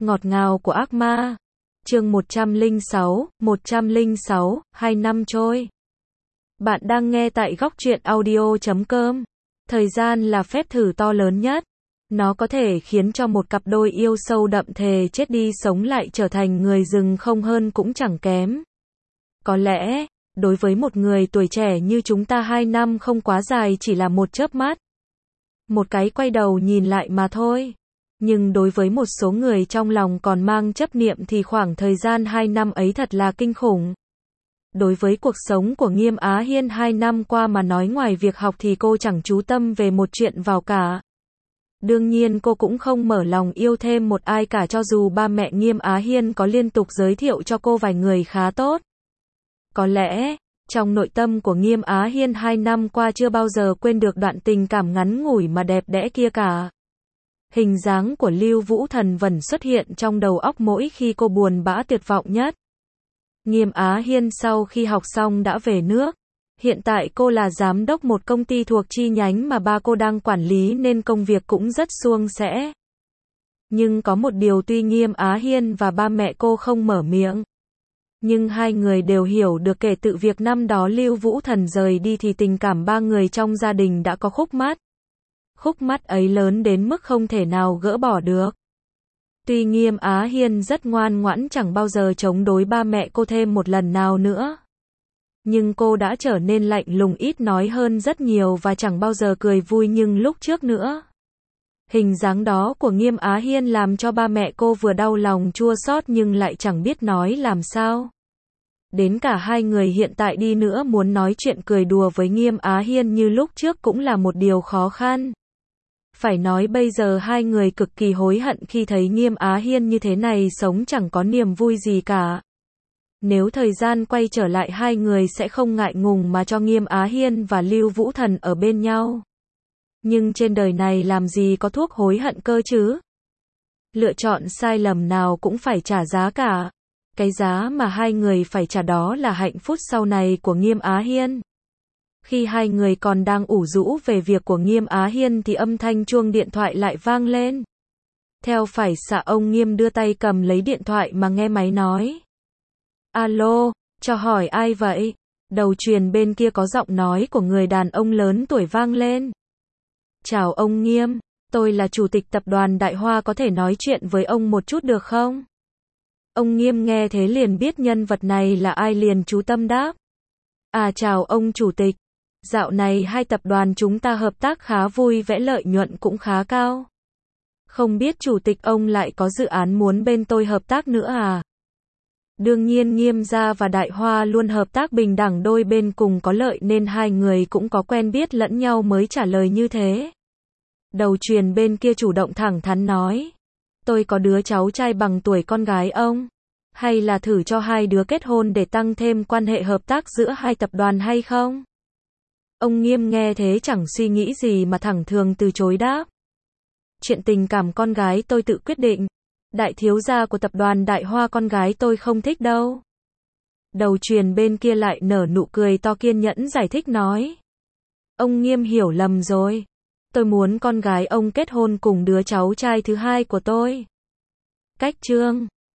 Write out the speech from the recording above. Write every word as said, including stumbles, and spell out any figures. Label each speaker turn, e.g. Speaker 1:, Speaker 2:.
Speaker 1: Ngọt ngào của ác ma. Chương một trăm lẻ sáu, một trăm lẻ sáu, hai năm trôi. Bạn đang nghe tại góc truyện audio chấm com. Thời gian là phép thử to lớn nhất. Nó có thể khiến cho một cặp đôi yêu sâu đậm thề chết đi sống lại trở thành người rừng không hơn cũng chẳng kém. Có lẽ, đối với một người tuổi trẻ như chúng ta hai năm không quá dài chỉ là một chớp mắt. Một cái quay đầu nhìn lại mà thôi. Nhưng đối với một số người trong lòng còn mang chấp niệm thì khoảng thời gian hai năm ấy thật là kinh khủng. Đối với cuộc sống của Nghiêm Á Hiên hai năm qua mà nói ngoài việc học thì cô chẳng chú tâm về một chuyện vào cả. Đương nhiên cô cũng không mở lòng yêu thêm một ai cả cho dù ba mẹ Nghiêm Á Hiên có liên tục giới thiệu cho cô vài người khá tốt. Có lẽ, trong nội tâm của Nghiêm Á Hiên hai năm qua chưa bao giờ quên được đoạn tình cảm ngắn ngủi mà đẹp đẽ kia cả. Hình dáng của Lưu Vũ Thần vẫn xuất hiện trong đầu óc mỗi khi cô buồn bã tuyệt vọng nhất. Nghiêm Á Hiên sau khi học xong đã về nước. Hiện tại cô là giám đốc một công ty thuộc chi nhánh mà ba cô đang quản lý nên công việc cũng rất suôn sẻ. Nhưng có một điều tuy Nghiêm Á Hiên và ba mẹ cô không mở miệng. Nhưng hai người đều hiểu được kể từ việc năm đó Lưu Vũ Thần rời đi thì tình cảm ba người trong gia đình đã có khúc mắc. Khúc mắc ấy lớn đến mức không thể nào gỡ bỏ được. Tuy Nghiêm Á Hiên rất ngoan ngoãn chẳng bao giờ chống đối ba mẹ cô thêm một lần nào nữa. Nhưng cô đã trở nên lạnh lùng ít nói hơn rất nhiều và chẳng bao giờ cười vui nhưng lúc trước nữa. Hình dáng đó của Nghiêm Á Hiên làm cho ba mẹ cô vừa đau lòng chua xót nhưng lại chẳng biết nói làm sao. Đến cả hai người hiện tại đi nữa muốn nói chuyện cười đùa với Nghiêm Á Hiên như lúc trước cũng là một điều khó khăn. Phải nói bây giờ hai người cực kỳ hối hận khi thấy Nghiêm Á Hiên như thế này sống chẳng có niềm vui gì cả. Nếu thời gian quay trở lại hai người sẽ không ngại ngùng mà cho Nghiêm Á Hiên và Lưu Vũ Thần ở bên nhau. Nhưng trên đời này làm gì có thuốc hối hận cơ chứ? Lựa chọn sai lầm nào cũng phải trả giá cả. Cái giá mà hai người phải trả đó là hạnh phúc sau này của Nghiêm Á Hiên. Khi hai người còn đang ủ rũ về việc của Nghiêm Á Hiên thì âm thanh chuông điện thoại lại vang lên. Theo phải xạ ông Nghiêm đưa tay cầm lấy điện thoại mà nghe máy nói. Alo, cho hỏi ai vậy? Đầu truyền bên kia có giọng nói của người đàn ông lớn tuổi vang lên. Chào ông Nghiêm, tôi là chủ tịch tập đoàn Đại Hoa có thể nói chuyện với ông một chút được không? Ông Nghiêm nghe thế liền biết nhân vật này là ai liền chú tâm đáp. À chào ông chủ tịch, dạo này hai tập đoàn chúng ta hợp tác khá vui vẻ lợi nhuận cũng khá cao. Không biết chủ tịch ông lại có dự án muốn bên tôi hợp tác nữa à? Đương nhiên Nghiêm gia và Đại Hoa luôn hợp tác bình đẳng đôi bên cùng có lợi nên hai người cũng có quen biết lẫn nhau mới trả lời như thế. Đầu truyền bên kia chủ động thẳng thắn nói. Tôi có đứa cháu trai bằng tuổi con gái ông. Hay là thử cho hai đứa kết hôn để tăng thêm quan hệ hợp tác giữa hai tập đoàn hay không? Ông Nghiêm nghe thế chẳng suy nghĩ gì mà thẳng thường từ chối đáp. Chuyện tình cảm con gái tôi tự quyết định. Đại thiếu gia của tập đoàn Đại Hoa con gái tôi không thích đâu. Đầu truyền bên kia lại nở nụ cười to kiên nhẫn giải thích nói. Ông Nghiêm hiểu lầm rồi. Tôi muốn con gái ông kết hôn cùng đứa cháu trai thứ hai của tôi. Cách chương